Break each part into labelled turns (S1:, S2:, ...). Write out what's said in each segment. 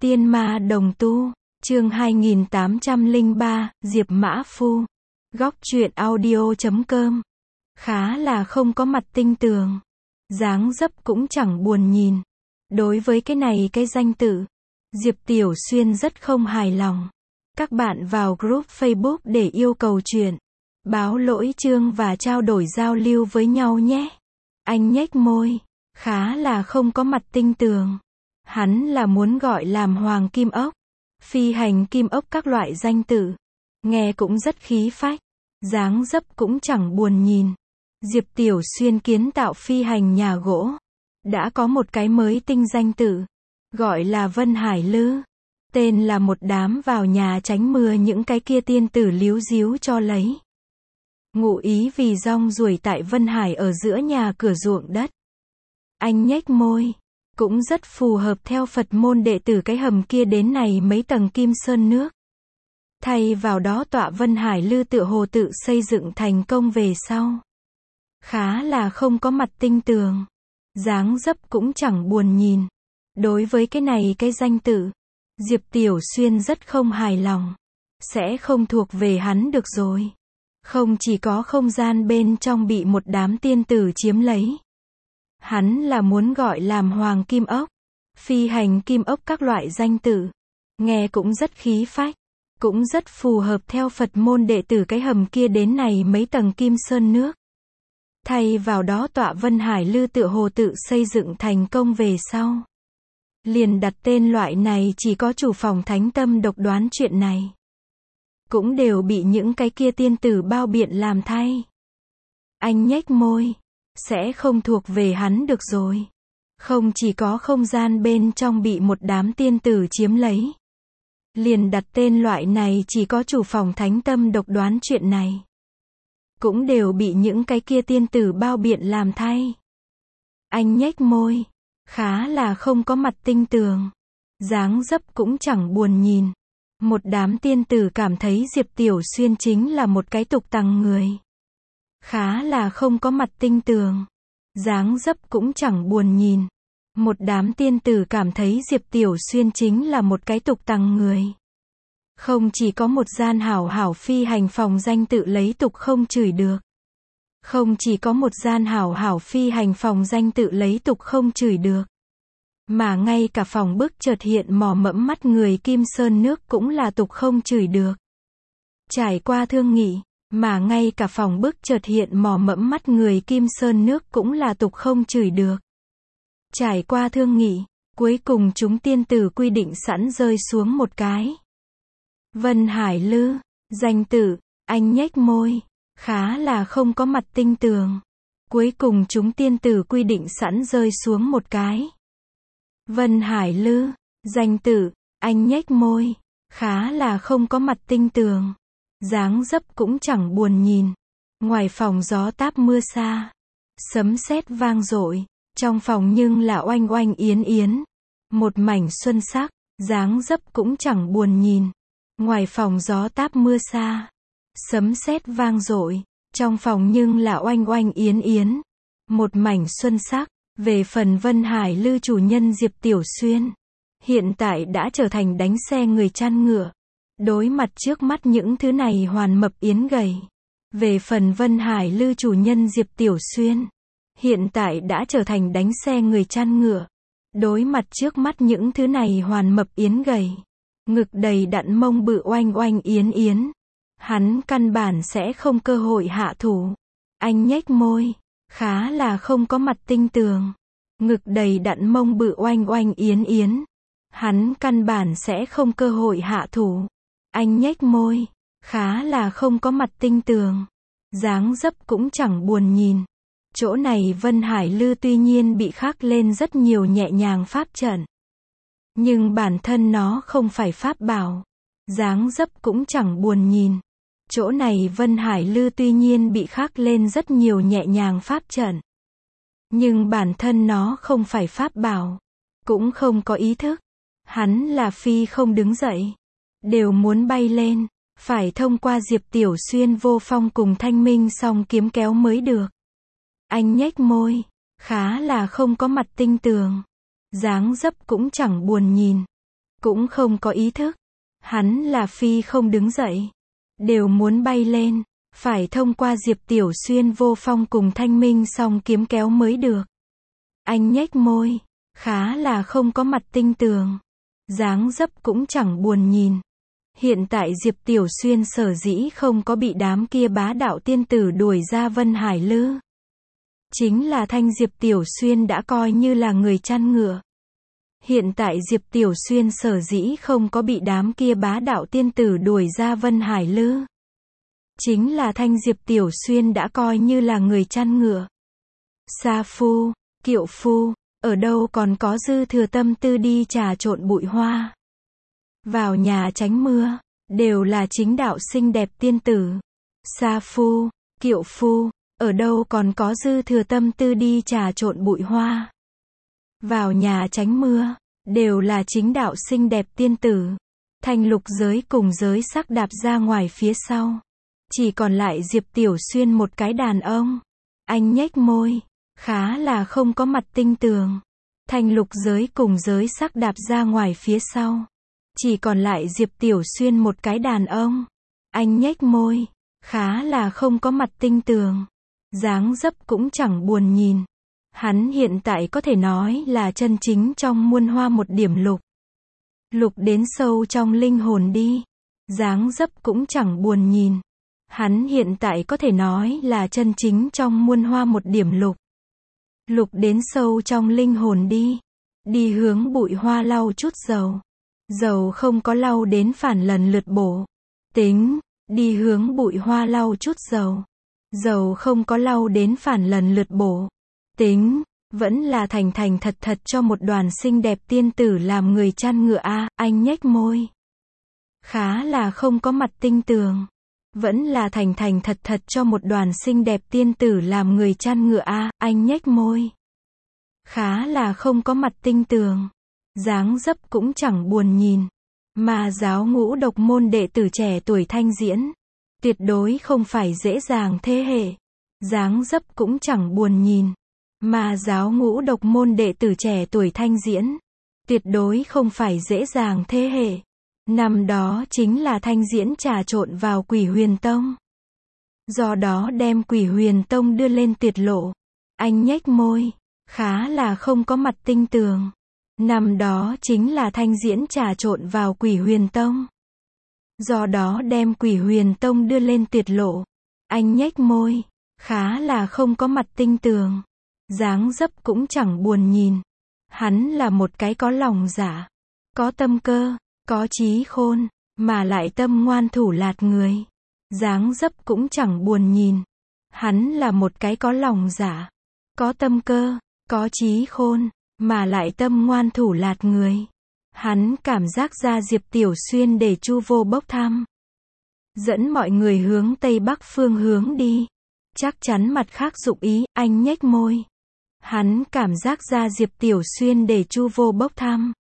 S1: Tiên ma đồng tu, chương 2803, Diệp Mã Phu. Góc truyện audio.com. Khá là không có mặt tinh tường. Dáng dấp cũng chẳng buồn nhìn. Đối với cái danh tự, Diệp Tiểu Xuyên rất không hài lòng. Các bạn vào group Facebook để yêu cầu chuyện, báo lỗi chương và trao đổi giao lưu với nhau nhé. Anh nhếch môi. Khá là không có mặt tinh tường. Hắn là muốn gọi làm Hoàng Kim Ốc, Phi Hành Kim Ốc các loại danh tự. Nghe cũng rất khí phách. Dáng dấp cũng chẳng buồn nhìn. Diệp Tiểu Xuyên kiến tạo phi hành nhà gỗ. Đã có một cái mới tinh danh tự. Gọi là Vân Hải Lư. Tên là một đám vào nhà tránh mưa những cái kia tiên tử líu díu cho lấy. Ngụ ý vì rong ruổi tại Vân Hải ở giữa nhà cửa ruộng đất. Anh nhếch môi. Cũng rất phù hợp theo Phật môn đệ tử cái hầm kia đến này mấy tầng kim sơn nước. Thay vào đó tọa Vân Hải Lư tựa hồ tự xây dựng thành công về sau. Khá là không có mặt tinh tường. Dáng dấp cũng chẳng buồn nhìn. Đối với cái danh tự, Diệp Tiểu Xuyên rất không hài lòng. Sẽ không thuộc về hắn được rồi. Không chỉ có không gian bên trong bị một đám tiên tử chiếm lấy. Hắn là muốn gọi làm Hoàng Kim Ốc, Phi Hành Kim Ốc các loại danh tự. Nghe cũng rất khí phách. Cũng rất phù hợp theo Phật môn đệ tử cái hầm kia đến này mấy tầng kim sơn nước. Thay vào đó tọa Vân Hải Lư tựa hồ tự xây dựng thành công về sau. Liền đặt tên loại này chỉ có chủ phòng thánh tâm độc đoán chuyện này. Cũng đều bị những cái kia tiên tử bao biện làm thay. Anh nhếch môi. Sẽ không thuộc về hắn được rồi. Không chỉ có không gian bên trong bị một đám tiên tử chiếm lấy. Liền đặt tên loại này chỉ có chủ phòng thánh tâm độc đoán chuyện này. Cũng đều bị những cái kia tiên tử bao biện làm thay. Anh nhếch môi. Khá là không có mặt tinh tường. Dáng dấp cũng chẳng buồn nhìn. Một đám tiên tử cảm thấy Diệp Tiểu Xuyên chính là một cái tục tằng người. Khá là không có mặt tinh tường. Dáng dấp cũng chẳng buồn nhìn. Một đám tiên tử cảm thấy Diệp Tiểu Xuyên chính là một cái tục tằng người. Không chỉ có một gian hảo hảo phi hành phòng danh tự lấy tục không chửi được. Không chỉ có một gian hảo hảo phi hành phòng danh tự lấy tục không chửi được. Mà ngay cả phòng bức chợt hiện mò mẫm mắt người kim sơn nước cũng là tục không chửi được. Trải qua thương nghị. Mà ngay cả phòng bức chợt hiện mò mẫm mắt người kim sơn nước cũng là tục không chửi được. Trải qua thương nghị, cuối cùng chúng tiên tử quy định sẵn rơi xuống một cái. Vân Hải Lư, danh tự, anh nhếch môi. Khá là không có mặt tinh tường. Cuối cùng chúng tiên tử quy định sẵn rơi xuống một cái. Vân Hải Lư, danh tự, anh nhếch môi. Khá là không có mặt tinh tường. Dáng dấp cũng chẳng buồn nhìn. Ngoài phòng gió táp mưa xa. Sấm sét vang dội. Trong phòng nhưng là oanh oanh yến yến. Một mảnh xuân sắc. Dáng dấp cũng chẳng buồn nhìn. Ngoài phòng gió táp mưa xa. Sấm sét vang dội. Trong phòng nhưng là oanh oanh yến yến. Một mảnh xuân sắc. Về phần Vân Hải Lư chủ nhân Diệp Tiểu Xuyên. Hiện tại đã trở thành đánh xe người chăn ngựa. Đối mặt trước mắt những thứ này hoàn mập yến gầy. Về phần Vân Hải Lư chủ nhân Diệp Tiểu Xuyên. Hiện tại đã trở thành đánh xe người chăn ngựa. Đối mặt trước mắt những thứ này hoàn mập yến gầy. Ngực đầy đặn mông bự oanh oanh yến yến. Hắn căn bản sẽ không cơ hội hạ thủ. Anh nhếch môi. Khá là không có mặt tinh tường. Ngực đầy đặn mông bự oanh oanh yến yến. Hắn căn bản sẽ không cơ hội hạ thủ. Anh nhếch môi. Khá là không có mặt tinh tường. Dáng dấp cũng chẳng buồn nhìn. Chỗ này Vân Hải Lư tuy nhiên bị khắc lên rất nhiều nhẹ nhàng pháp trận. Nhưng bản thân nó không phải pháp bảo. Dáng dấp cũng chẳng buồn nhìn. Chỗ này Vân Hải Lư tuy nhiên bị khắc lên rất nhiều nhẹ nhàng pháp trận. Nhưng bản thân nó không phải pháp bảo. Cũng không có ý thức. Hắn là phi không đứng dậy. Đều muốn bay lên. Phải thông qua Diệp Tiểu Xuyên vô phong cùng thanh minh song kiếm kéo mới được. Anh nhếch môi. Khá là không có mặt tinh tường. Dáng dấp cũng chẳng buồn nhìn. cũng không có ý thức. Hắn là phi không đứng dậy, đều muốn bay lên, phải thông qua Diệp Tiểu Xuyên vô phong cùng Thanh Minh song kiếm kéo mới được. Anh nhếch môi, khá là không có mặt tinh tường, dáng dấp cũng chẳng buồn nhìn. Hiện tại Diệp Tiểu Xuyên sở dĩ không có bị đám kia bá đạo tiên tử đuổi ra Vân Hải Lư, chính là thanh Diệp Tiểu Xuyên đã coi như là người chăn ngựa. Hiện tại Diệp Tiểu Xuyên sở dĩ không có bị đám kia bá đạo tiên tử đuổi ra Vân Hải Lư, chính là thanh Diệp Tiểu Xuyên đã coi như là người chăn ngựa. Sa phu, kiệu phu, ở đâu còn có dư thừa tâm tư đi trà trộn bụi hoa. Vào nhà tránh mưa, đều là chính đạo xinh đẹp tiên tử. Sa phu, kiệu phu, ở đâu còn có dư thừa tâm tư đi trà trộn bụi hoa. Vào nhà tránh mưa, đều là chính đạo xinh đẹp tiên tử. Thanh lục giới cùng giới sắc đạp ra ngoài phía sau. Chỉ còn lại Diệp Tiểu Xuyên một cái đàn ông. Anh nhếch môi, khá là không có mặt tinh tường. Thanh lục giới cùng giới sắc đạp ra ngoài phía sau. Chỉ còn lại Diệp Tiểu Xuyên một cái đàn ông. Anh nhếch môi, khá là không có mặt tinh tường. Dáng dấp cũng chẳng buồn nhìn. Hắn hiện tại có thể nói là chân chính trong muôn hoa một điểm lục. Lục đến sâu trong linh hồn đi. Dáng dấp cũng chẳng buồn nhìn. Hắn hiện tại có thể nói là chân chính trong muôn hoa một điểm lục. Lục đến sâu trong linh hồn đi. Đi hướng bụi hoa lau chút dầu. Dầu không có lau đến phản lần lượt bổ. Tính, đi hướng bụi hoa lau chút dầu. Dầu không có lau đến phản lần lượt bổ. Tính, vẫn là thành thành thật thật cho một đoàn xinh đẹp tiên tử làm người chăn ngựa a. Anh nhếch môi, khá là không có mặt tinh tường. Vẫn là thành thành thật thật cho một đoàn xinh đẹp tiên tử làm người chăn ngựa a. Anh nhếch môi, khá là không có mặt tinh tường. Dáng dấp cũng chẳng buồn nhìn. Mà giáo ngũ độc môn đệ tử trẻ tuổi thanh diễn, tuyệt đối không phải dễ dàng thế hệ. Dáng dấp cũng chẳng buồn nhìn. Mà giáo ngũ độc môn đệ tử trẻ tuổi thanh diễn, tuyệt đối không phải dễ dàng thế hệ. Năm đó chính là thanh diễn trà trộn vào Quỷ Huyền Tông. Do đó đem Quỷ Huyền Tông đưa lên tuyệt lộ. Anh nhếch môi, khá là không có mặt tinh tường. Năm đó chính là thanh diễn trà trộn vào Quỷ Huyền Tông. Do đó đem Quỷ Huyền Tông đưa lên tuyệt lộ. Anh nhếch môi, khá là không có mặt tinh tường. Dáng dấp cũng chẳng buồn nhìn. Hắn là một cái có lòng dạ, có tâm cơ, có trí khôn, mà lại tâm ngoan thủ lạt người. Dáng dấp cũng chẳng buồn nhìn. Hắn là một cái có lòng dạ, có tâm cơ, có trí khôn, mà lại tâm ngoan thủ lạt người. Hắn cảm giác ra Diệp Tiểu Xuyên để Chu Vô bốc thăm. Dẫn mọi người hướng Tây Bắc phương hướng đi. Chắc chắn mặt khác dụng ý, anh nhếch môi. Hắn cảm giác ra Diệp Tiểu Xuyên để Chu Vô bốc thăm.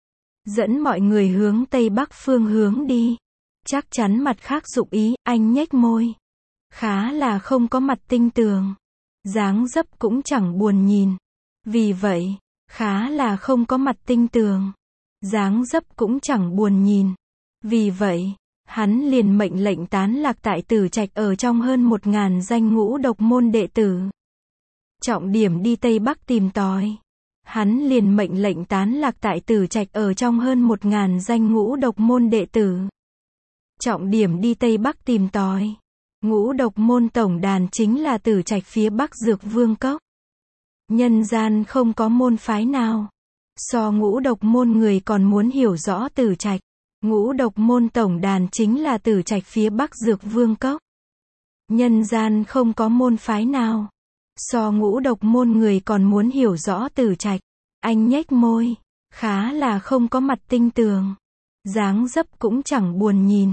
S1: Dẫn mọi người hướng Tây Bắc phương hướng đi. Chắc chắn mặt khác dụng ý, anh nhếch môi. Khá là không có mặt tinh tường. Dáng dấp cũng chẳng buồn nhìn. Vì vậy, khá là không có mặt tinh tường. Dáng dấp cũng chẳng buồn nhìn. Vì vậy, hắn liền mệnh lệnh tán lạc tại Tử Trạch ở trong hơn 1000 danh ngũ độc môn đệ tử. Trọng điểm đi Tây Bắc tìm tòi. Hắn liền mệnh lệnh tán lạc tại Tử Trạch ở trong hơn 1000 danh ngũ độc môn đệ tử. Trọng điểm đi Tây Bắc tìm tòi. Ngũ độc môn tổng đàn chính là Tử Trạch phía Bắc Dược Vương Cốc. Nhân gian không có môn phái nào so ngũ độc môn người còn muốn hiểu rõ Tử Trạch. Ngũ độc môn tổng đàn chính là Tử Trạch phía Bắc Dược Vương Cốc. Nhân gian không có môn phái nào so ngũ độc môn người còn muốn hiểu rõ Tử Trạch. Anh nhếch môi, khá là không có mặt tinh tường. Dáng dấp cũng chẳng buồn nhìn.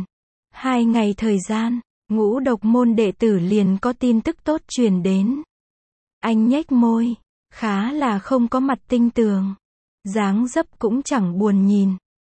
S1: 2 ngày thời gian, ngũ độc môn đệ tử liền có tin tức tốt truyền đến. Anh nhếch môi, khá là không có mặt tinh tường. Dáng dấp cũng chẳng buồn nhìn.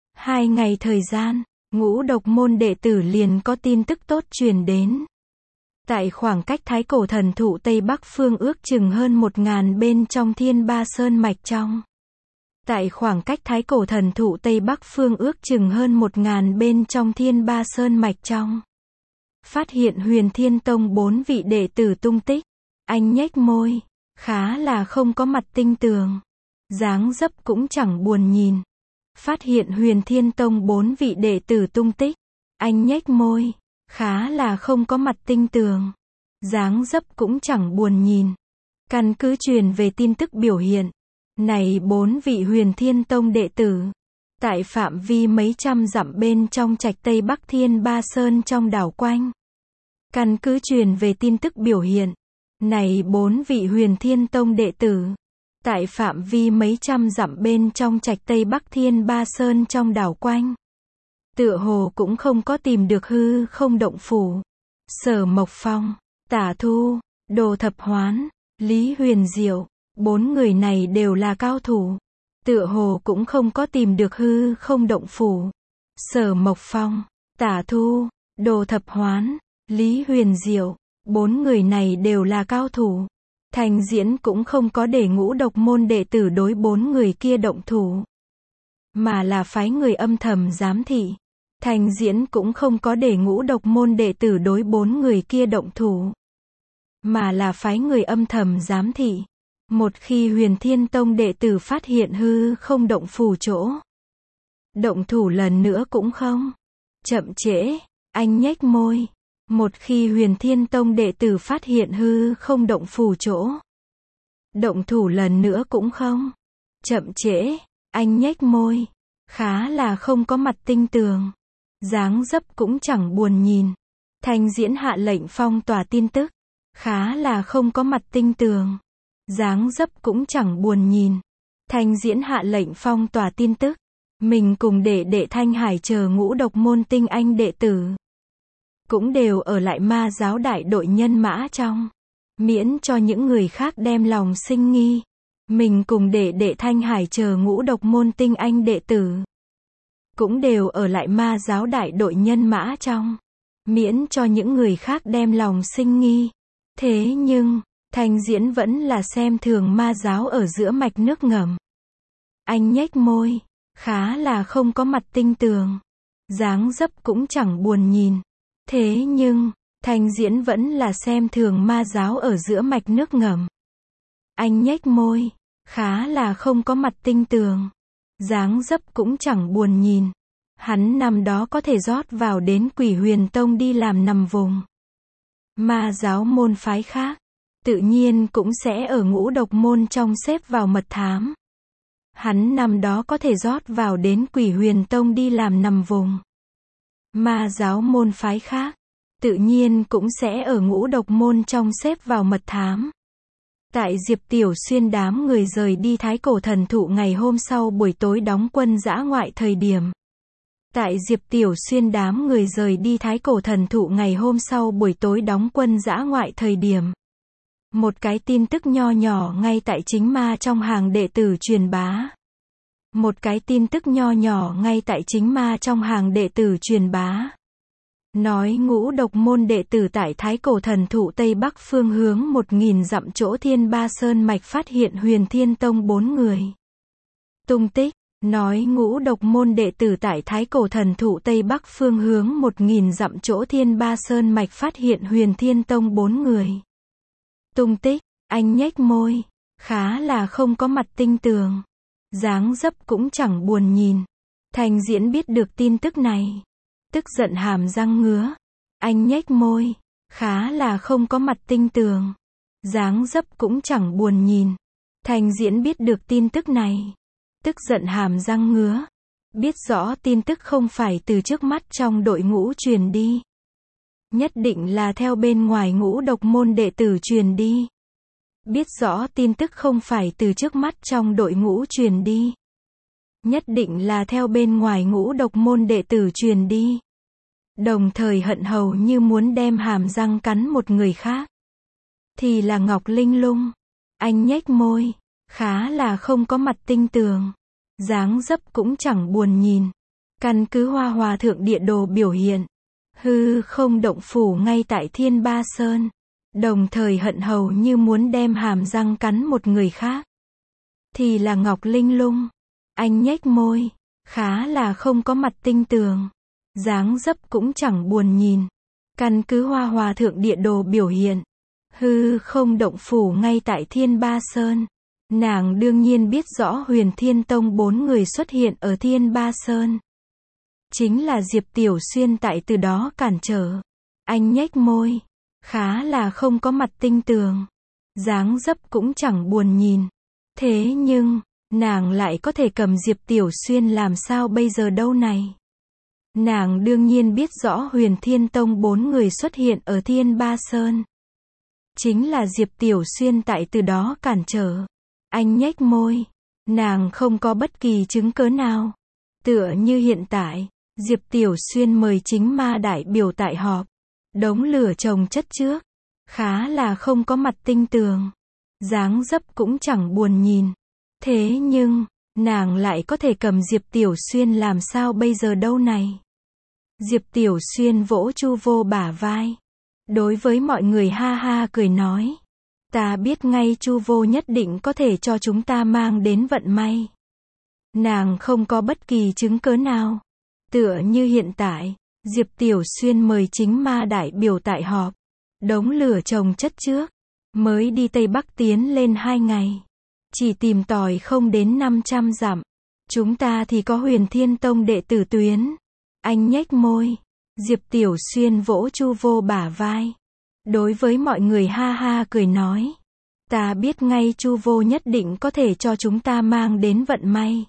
S1: 2 ngày thời gian, ngũ độc môn đệ tử liền có tin tức tốt truyền đến. Tại khoảng cách Thái Cổ Thần Thụ Tây Bắc phương ước chừng hơn 1000 bên trong Thiên Ba Sơn mạch trong. Tại khoảng cách Thái Cổ Thần Thụ Tây Bắc phương ước chừng hơn 1.000 bên trong Thiên Ba Sơn mạch trong. Phát hiện Huyền Thiên Tông 4 vị đệ tử tung tích. Anh nhếch môi, khá là không có mặt tinh tường. Dáng dấp cũng chẳng buồn nhìn. Phát hiện Huyền Thiên Tông 4 vị đệ tử tung tích. Anh nhếch môi, khá là không có mặt tinh tường. Dáng dấp cũng chẳng buồn nhìn. Căn cứ truyền về tin tức biểu hiện. Này 4 vị Huyền Thiên Tông đệ tử. Tại phạm vi mấy trăm dặm bên trong trạch Tây Bắc Thiên Ba Sơn trong đảo quanh. Căn cứ truyền về tin tức biểu hiện. Này 4 vị Huyền Thiên Tông đệ tử. Tại phạm vi mấy trăm dặm bên trong trạch Tây Bắc Thiên Ba Sơn trong đảo quanh. Tựa hồ cũng không có tìm được hư không động phủ. Sở Mộc Phong, Tả Thu, Đồ Thập Hoán, Lý Huyền Diệu. 4 người này đều là cao thủ. Tựa hồ cũng không có tìm được hư không động phủ. Sở Mộc Phong, Tả Thu, Đồ Thập Hoán, Lý Huyền Diệu. 4 người này đều là cao thủ. Thành Diễn cũng không có để Ngũ Độc môn đệ tử đối 4 người kia động thủ. Mà là phái người âm thầm giám thị. Thành Diễn cũng không có để Ngũ Độc môn đệ tử đối 4 người kia động thủ. Mà là phái người âm thầm giám thị. Một khi Huyền Thiên Tông đệ tử phát hiện hư không động phủ chỗ. Động thủ lần nữa cũng không. Chậm trễ, anh nhếch môi. Một khi Huyền Thiên Tông đệ tử phát hiện hư không động phủ chỗ. Động thủ lần nữa cũng không. Chậm trễ, anh nhếch môi. Khá là không có mặt tinh tường. Dáng dấp cũng chẳng buồn nhìn. Thành Diễn hạ lệnh phong tỏa tin tức. Khá là không có mặt tinh tường. Dáng dấp cũng chẳng buồn nhìn. Thành Diễn hạ lệnh phong tỏa tin tức. Mình cùng đệ Thanh Hải chờ Ngũ Độc môn tinh anh đệ tử. Cũng đều ở lại Ma giáo đại đội nhân mã trong. Miễn cho những người khác đem lòng sinh nghi. Mình cùng đệ Thanh Hải chờ Ngũ Độc môn tinh anh đệ tử. Cũng đều ở lại Ma giáo đại đội nhân mã trong. Miễn cho những người khác đem lòng sinh nghi. Thế nhưng, Thành Diễn vẫn là xem thường Ma giáo ở giữa mạch nước ngầm. Anh nhếch môi, khá là không có mặt tinh tường. Dáng dấp cũng chẳng buồn nhìn. Thế nhưng, Thành Diễn vẫn là xem thường Ma giáo ở giữa mạch nước ngầm. Anh nhếch môi, khá là không có mặt tinh tường. Dáng dấp cũng chẳng buồn nhìn. Hắn năm đó có thể rót vào đến Quỷ Huyền Tông đi làm nằm vùng. Ma giáo môn phái khác, tự nhiên cũng sẽ ở Ngũ Độc môn trong xếp vào mật thám. Hắn năm đó có thể rót vào đến Quỷ Huyền Tông đi làm nằm vùng. Ma giáo môn phái khác, tự nhiên cũng sẽ ở Ngũ Độc môn trong xếp vào mật thám. Tại Diệp Tiểu Xuyên đám người rời đi Thái Cổ Thần Thụ ngày hôm sau buổi tối đóng quân dã ngoại thời điểm. Tại Diệp Tiểu Xuyên đám người rời đi Thái Cổ Thần Thụ ngày hôm sau buổi tối đóng quân dã ngoại thời điểm. Một cái tin tức nho nhỏ ngay tại chính ma trong hàng đệ tử truyền bá. Một cái tin tức nho nhỏ ngay tại chính ma trong hàng đệ tử truyền bá. Nói Ngũ Độc môn đệ tử tại Thái Cổ Thần Thụ Tây Bắc phương hướng 1.000 dặm chỗ Thiên Ba Sơn mạch phát hiện Huyền Thiên Tông 4 người. Tung tích, nói Ngũ Độc môn đệ tử tại Thái Cổ Thần Thụ Tây Bắc phương hướng 1.000 dặm chỗ Thiên Ba Sơn mạch phát hiện Huyền Thiên Tông 4 người. Tung tích, anh nhếch môi, khá là không có mặt tinh tường. Dáng dấp cũng chẳng buồn nhìn. Thành Diễn biết được tin tức này. Tức giận hàm răng ngứa. Anh nhếch môi, khá là không có mặt tinh tường. Dáng dấp cũng chẳng buồn nhìn. Thành Diễn biết được tin tức này. Tức giận hàm răng ngứa. Biết rõ tin tức không phải từ trước mắt trong đội ngũ truyền đi. Nhất định là theo bên ngoài Ngũ Độc môn đệ tử truyền đi. Biết rõ tin tức không phải từ trước mắt trong đội ngũ truyền đi. Nhất định là theo bên ngoài Ngũ Độc môn đệ tử truyền đi. Đồng thời hận hầu như muốn đem hàm răng cắn một người khác. Thì là Ngọc Linh Lung. Anh nhếch môi, khá là không có mặt tinh tường. Dáng dấp cũng chẳng buồn nhìn. Căn cứ Hoa Hòa Thượng địa đồ biểu hiện. Hư không động phủ ngay tại Thiên Ba Sơn. Đồng thời hận hầu như muốn đem hàm răng cắn một người khác. Thì là Ngọc Linh Lung. Anh nhếch môi, khá là không có mặt tinh tường. Dáng dấp cũng chẳng buồn nhìn. Căn cứ Hoa Hòa Thượng Địa Đồ biểu hiện, hư không động phủ ngay tại Thiên Ba Sơn. Nàng đương nhiên biết rõ Huyền Thiên Tông 4 người xuất hiện ở Thiên Ba Sơn. Chính là Diệp Tiểu Xuyên tại từ đó cản trở. Anh nhếch môi, khá là không có mặt tinh tường. Dáng dấp cũng chẳng buồn nhìn. Thế nhưng, nàng lại có thể cầm Diệp Tiểu Xuyên làm sao bây giờ đâu này. Nàng đương nhiên biết rõ Huyền Thiên Tông 4 người xuất hiện ở Thiên Ba Sơn. Chính là Diệp Tiểu Xuyên tại từ đó cản trở. Anh nhếch môi, nàng không có bất kỳ chứng cớ nào. Tựa như hiện tại, Diệp Tiểu Xuyên mời chính ma đại biểu tại họp. Đống lửa chồng chất trước, khá là không có mặt tinh tường. Dáng dấp cũng chẳng buồn nhìn. Thế nhưng, nàng lại có thể cầm Diệp Tiểu Xuyên làm sao bây giờ đâu này. Diệp Tiểu Xuyên vỗ Chu Vô bả vai. Đối với mọi người ha ha cười nói. Ta biết ngay Chu Vô nhất định có thể cho chúng ta mang đến vận may. Nàng không có bất kỳ chứng cớ nào. Tựa như hiện tại, Diệp Tiểu Xuyên mời chính ma đại biểu tại họp. Đống lửa chồng chất trước. Mới đi Tây Bắc tiến lên 2 ngày. Chỉ tìm tòi không đến 500 dặm. Chúng ta thì có Huyền Thiên Tông đệ tử tuyến. Anh nhếch môi. Diệp Tiểu Xuyên vỗ Chu Vô bả vai. Đối với mọi người ha ha cười nói. Ta biết ngay Chu Vô nhất định có thể cho chúng ta mang đến vận may.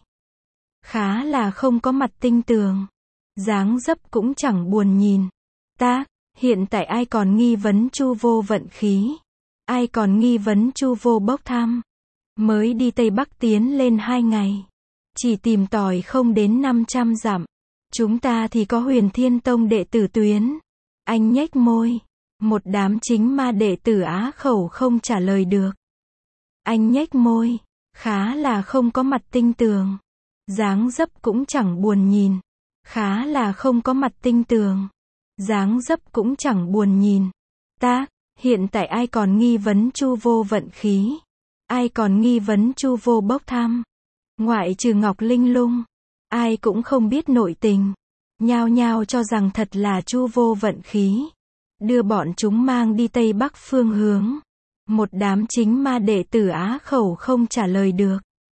S1: Khá là không có mặt tinh tường. Dáng dấp cũng chẳng buồn nhìn. Ta, hiện tại ai còn nghi vấn Chu Vô vận khí? Ai còn nghi vấn Chu Vô bốc thăm? Mới đi Tây Bắc tiến lên 2 ngày. Chỉ tìm tòi không đến 500 dặm. Chúng ta thì có Huyền Thiên Tông đệ tử tuyến. Anh nhếch môi. Một đám chính ma đệ tử á khẩu không trả lời được. Anh nhếch môi. Khá là không có mặt tinh tường. Dáng dấp cũng chẳng buồn nhìn. Khá là không có mặt tinh tường. Dáng dấp cũng chẳng buồn nhìn. Ta, hiện tại ai còn nghi vấn Chu Vô vận khí? Ai còn nghi vấn Chu Vô bốc thăm? Ngoại trừ Ngọc Linh Lung, ai cũng không biết nội tình. Nhao nhao cho rằng thật là Chu Vô vận khí. Đưa bọn chúng mang đi Tây Bắc phương hướng. Một đám chính ma đệ tử á khẩu không trả lời được.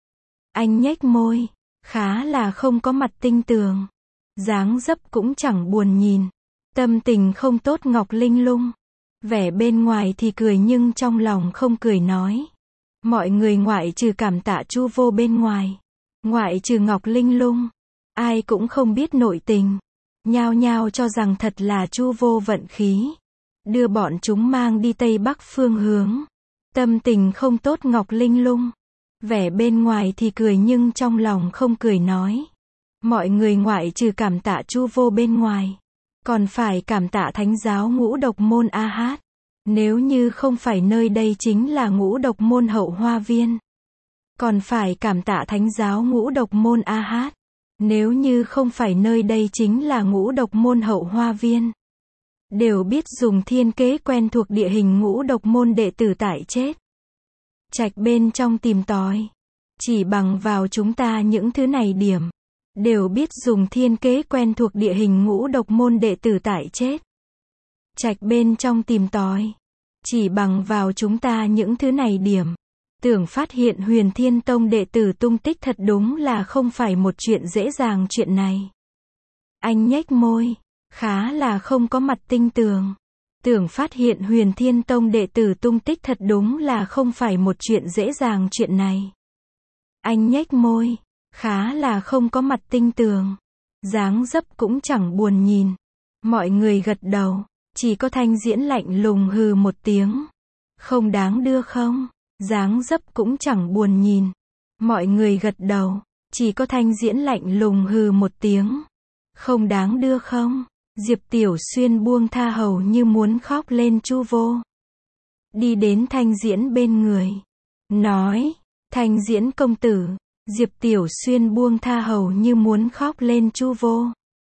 S1: Anh nhếch môi. Khá là không có mặt tinh tường. Dáng dấp cũng chẳng buồn nhìn. Tâm tình không tốt Ngọc Linh Lung. Vẻ bên ngoài thì cười nhưng trong lòng không cười nói. Mọi người ngoại trừ cảm tạ Chu Vô bên ngoài. Ngoại trừ Ngọc Linh Lung. Ai cũng không biết nội tình. Nhao nhao cho rằng thật là Chu Vô vận khí. Đưa bọn chúng mang đi Tây Bắc phương hướng. Tâm tình không tốt Ngọc Linh Lung. Vẻ bên ngoài thì cười nhưng trong lòng không cười nói. Mọi người ngoại trừ cảm tạ Chu Vô bên ngoài. Còn phải cảm tạ Thánh giáo Ngũ Độc Môn A Hát. Nếu như không phải nơi đây chính là Ngũ Độc Môn Hậu Hoa Viên. Còn phải cảm tạ Thánh giáo Ngũ Độc Môn A Hát. Nếu như không phải nơi đây chính là Ngũ Độc Môn Hậu Hoa Viên. Đều biết dùng thiên kế quen thuộc địa hình Ngũ Độc Môn đệ tử tại chết. Trạch bên trong tìm tòi. Chỉ bằng vào chúng ta những thứ này điểm. Đều biết dùng thiên kế quen thuộc địa hình Ngũ Độc Môn đệ tử tại chết. Trạch bên trong tìm tòi. Chỉ bằng vào chúng ta những thứ này điểm. Tưởng phát hiện Huyền Thiên Tông đệ tử tung tích thật đúng là không phải một chuyện dễ dàng chuyện này. Anh nhếch môi. Khá là không có mặt tinh tường. Tưởng phát hiện Huyền Thiên Tông đệ tử tung tích thật đúng là không phải một chuyện dễ dàng chuyện này. Anh nhếch môi. Khá là không có mặt tinh tường. Dáng dấp cũng chẳng buồn nhìn. Mọi người gật đầu. Chỉ có Thanh Diễn lạnh lùng hừ một tiếng. Không đáng đưa không? Dáng dấp cũng chẳng buồn nhìn. Mọi người gật đầu. Chỉ có Thanh Diễn lạnh lùng hừ một tiếng. Không đáng đưa không? Diệp Tiểu Xuyên buông tha hầu như muốn khóc lên Chu Vô. Đi đến Thanh Diễn bên người. Nói. Thanh Diễn công tử. Diệp Tiểu Xuyên buông tha hầu như muốn khóc lên Chu Vô.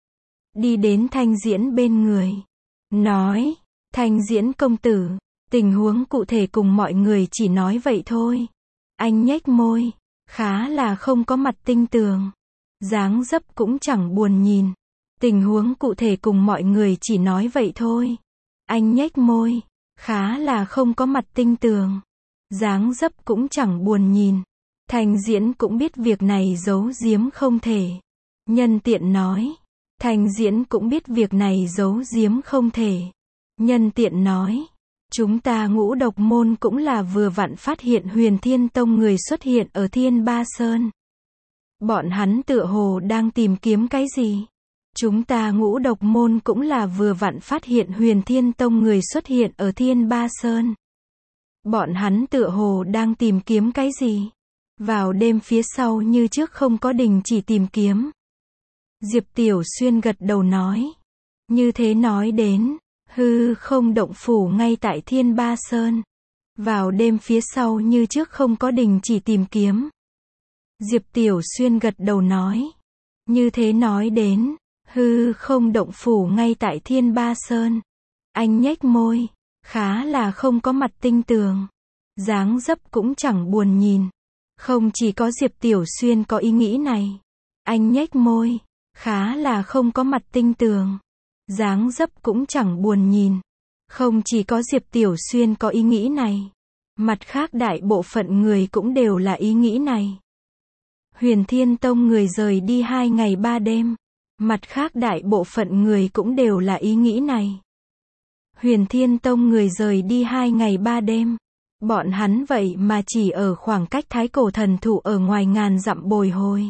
S1: Đi đến Thanh Diễn bên người. Nói. Thanh Diễn công tử. Tình huống cụ thể cùng mọi người chỉ nói vậy thôi. Anh nhếch môi. khá là không có mặt tinh tường. Dáng dấp cũng chẳng buồn nhìn. Tình huống cụ thể cùng mọi người chỉ nói vậy thôi. Anh nhếch môi, khá là không có mặt tinh tường. Dáng dấp cũng chẳng buồn nhìn. Thành Diễn cũng biết việc này giấu giếm không thể. Nhân tiện nói. Thành Diễn cũng biết việc này giấu giếm không thể. Nhân tiện nói. Chúng ta Ngũ Độc Môn cũng là vừa vặn phát hiện Huyền Thiên Tông người xuất hiện ở Thiên Ba Sơn. Bọn hắn tựa hồ đang tìm kiếm cái gì? Chúng ta Ngũ Độc Môn cũng là vừa vặn phát hiện Huyền Thiên Tông người xuất hiện ở Thiên Ba Sơn. Bọn hắn tựa hồ đang tìm kiếm cái gì? Vào đêm phía sau như trước không có đình chỉ tìm kiếm. Diệp Tiểu Xuyên gật đầu nói. Như thế nói đến, hư không động phủ ngay tại Thiên Ba Sơn. Vào đêm phía sau như trước không có đình chỉ tìm kiếm. Diệp Tiểu Xuyên gật đầu nói. Như thế nói đến, hư không động phủ ngay tại Thiên Ba Sơn. Anh nhếch môi, khá là không có mặt tinh tường. Dáng dấp cũng chẳng buồn nhìn. Không chỉ có Diệp Tiểu Xuyên có ý nghĩ này. Anh nhếch môi, khá là không có mặt tinh tường. Dáng dấp cũng chẳng buồn nhìn. Không chỉ có Diệp Tiểu Xuyên có ý nghĩ này. Mặt khác đại bộ phận người cũng đều là ý nghĩ này. Huyền Thiên Tông người rời đi 2 ngày 3 đêm. Mặt khác đại bộ phận người cũng đều là ý nghĩ này. Huyền Thiên Tông người rời đi 2 ngày 3 đêm. Bọn hắn vậy mà chỉ ở khoảng cách Thái Cổ Thần Thụ ở ngoài ngàn dặm bồi hồi.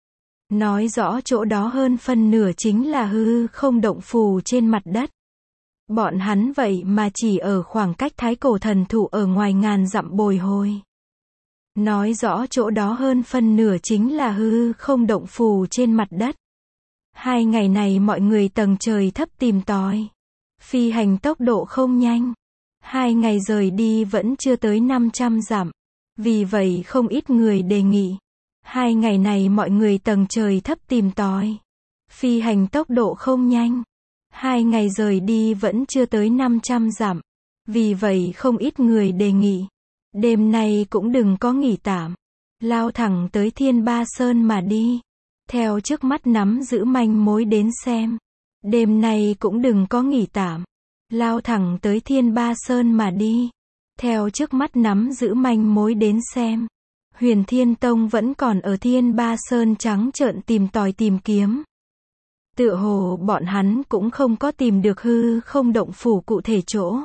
S1: Nói rõ chỗ đó hơn phân nửa chính là hư không động phủ trên mặt đất. Bọn hắn vậy mà chỉ ở khoảng cách Thái Cổ Thần Thụ ở ngoài ngàn dặm bồi hồi. Nói rõ chỗ đó hơn phân nửa chính là hư không động phủ trên mặt đất. 2 ngày này mọi người tầng trời thấp tìm tòi. Phi hành tốc độ không nhanh. 2 ngày rời đi vẫn chưa tới 500 dặm. Vì vậy không ít người đề nghị. 2 ngày này mọi người tầng trời thấp tìm tòi. Phi hành tốc độ không nhanh. 2 ngày rời đi vẫn chưa tới 500 dặm. Vì vậy không ít người đề nghị. Đêm nay cũng đừng có nghỉ tạm. Lao thẳng tới Thiên Ba Sơn mà đi. Theo trước mắt nắm giữ manh mối đến xem. Đêm nay cũng đừng có nghỉ tạm. Lao thẳng tới Thiên Ba Sơn mà đi. Theo trước mắt nắm giữ manh mối đến xem. Huyền Thiên Tông vẫn còn ở Thiên Ba Sơn trắng trợn tìm tòi tìm kiếm. Tựa hồ bọn hắn cũng không có tìm được hư không động phủ cụ thể chỗ.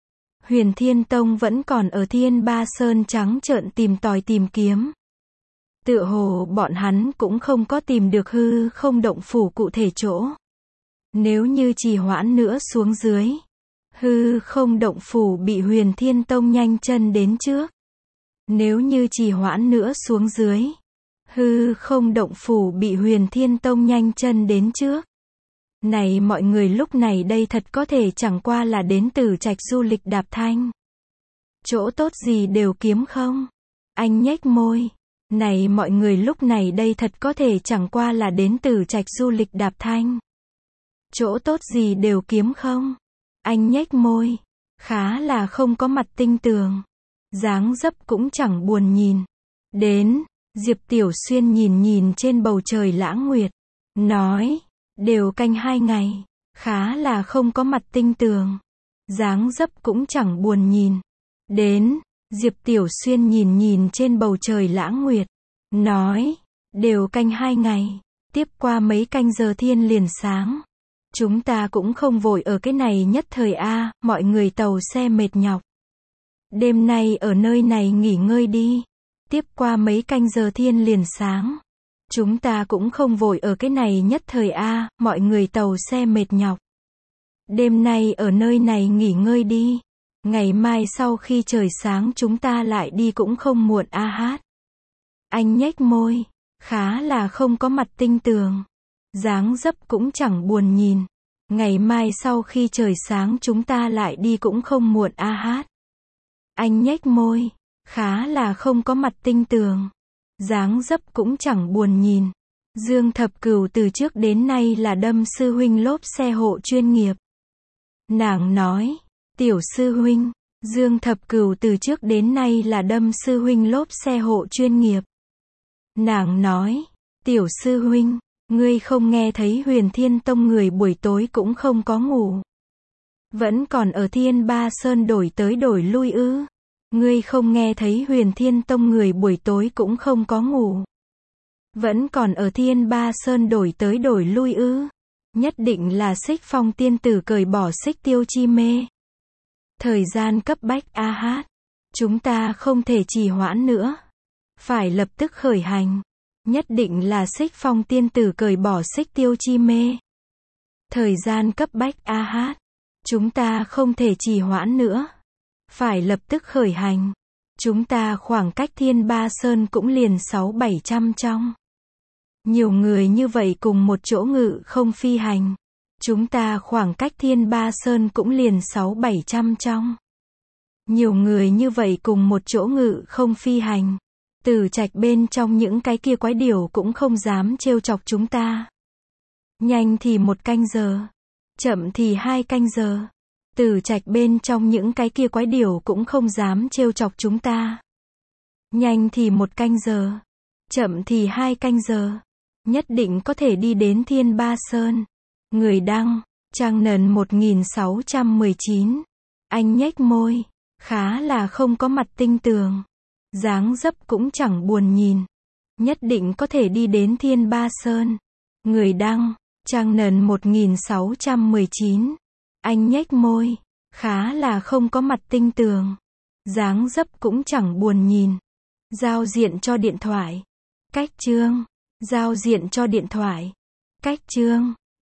S1: Huyền Thiên Tông vẫn còn ở Thiên Ba Sơn trắng trợn tìm tòi tìm kiếm. Tựa hồ bọn hắn cũng không có tìm được hư không động phủ cụ thể chỗ. Nếu như trì hoãn nữa xuống dưới, hư không động phủ bị Huyền Thiên Tông nhanh chân đến trước. Nếu như trì hoãn nữa xuống dưới, hư không động phủ bị Huyền Thiên Tông nhanh chân đến trước. Này mọi người lúc này đây thật có thể chẳng qua là đến từ trạch du lịch Đạp Thanh. Chỗ tốt gì đều kiếm không? Anh nhếch môi. Này mọi người lúc này đây thật có thể chẳng qua là đến từ trạch du lịch Đạp Thanh. Chỗ tốt gì đều kiếm không? Anh nhếch môi. Khá là không có mặt tinh tường. Dáng dấp cũng chẳng buồn nhìn. Đến, Diệp Tiểu Xuyên nhìn nhìn trên bầu trời lãng nguyệt. Nói, đều canh 2 ngày. Khá là không có mặt tinh tường. Dáng dấp cũng chẳng buồn nhìn. Đến, Diệp Tiểu Xuyên nhìn nhìn trên bầu trời lãng nguyệt. Nói, đều canh 2 ngày. Tiếp qua mấy canh giờ thiên liền sáng. Chúng ta cũng không vội ở cái này nhất thời a, mọi người tàu xe mệt nhọc. Đêm nay ở nơi này nghỉ ngơi đi. Tiếp qua mấy canh giờ thiên liền sáng. Chúng ta cũng không vội ở cái này nhất thời a, mọi người tàu xe mệt nhọc. Đêm nay ở nơi này nghỉ ngơi đi. Ngày mai sau khi trời sáng chúng ta lại đi cũng không muộn a hát. Anh nhếch môi, khá là không có mặt tinh tường. Dáng dấp cũng chẳng buồn nhìn. Ngày mai sau khi trời sáng chúng ta lại đi cũng không muộn a hát. Anh nhếch môi, khá là không có mặt tinh tường. Dáng dấp cũng chẳng buồn nhìn. Dương Thập Cửu từ trước đến nay là đâm sư huynh lốp xe hộ chuyên nghiệp. Nàng nói, tiểu sư huynh, Dương Thập Cửu từ trước đến nay là đâm sư huynh lốp xe hộ chuyên nghiệp. Nàng nói, tiểu sư huynh, ngươi không nghe thấy Huyền Thiên Tông người buổi tối cũng không có ngủ. Vẫn còn ở Thiên Ba Sơn đổi tới đổi lui ư? Ngươi không nghe thấy Huyền Thiên Tông người buổi tối cũng không có ngủ. Vẫn còn ở Thiên Ba Sơn đổi tới đổi lui ư? Nhất định là Xích Phong tiên tử cởi bỏ xích tiêu chi mê. Thời gian cấp bách a hát. Chúng ta không thể trì hoãn nữa. Phải lập tức khởi hành. Nhất định là Xích Phong tiên tử cởi bỏ xích tiêu chi mê. Thời gian cấp bách a hát. Chúng ta không thể trì hoãn nữa. Phải lập tức khởi hành. Chúng ta khoảng cách Thiên Ba Sơn cũng liền 600-700 trong. Nhiều người như vậy cùng một chỗ ngự không phi hành. Chúng ta khoảng cách Thiên Ba Sơn cũng liền 600-700 trong. Nhiều người như vậy cùng một chỗ ngự không phi hành. Tử Trạch bên trong những cái kia quái điểu cũng không dám trêu chọc chúng ta. Nhanh thì 1 canh giờ. Chậm thì 2 canh giờ. Tử Trạch bên trong những cái kia quái điểu cũng không dám trêu chọc chúng ta. Nhanh thì 1 canh giờ. Chậm thì 2 canh giờ. Nhất định có thể đi đến Thiên Ba Sơn. Người đăng, trang nần 1619. Anh nhếch môi. Khá là không có mặt tinh tường. Dáng dấp cũng chẳng buồn nhìn. Nhất định có thể đi đến Thiên Ba Sơn. Người đăng, trang nần 1619. Anh nhếch môi. Khá là không có mặt tinh tường. Dáng dấp cũng chẳng buồn nhìn. Giao diện cho điện thoại. Cách chương. Giao diện cho điện thoại. Cách chương.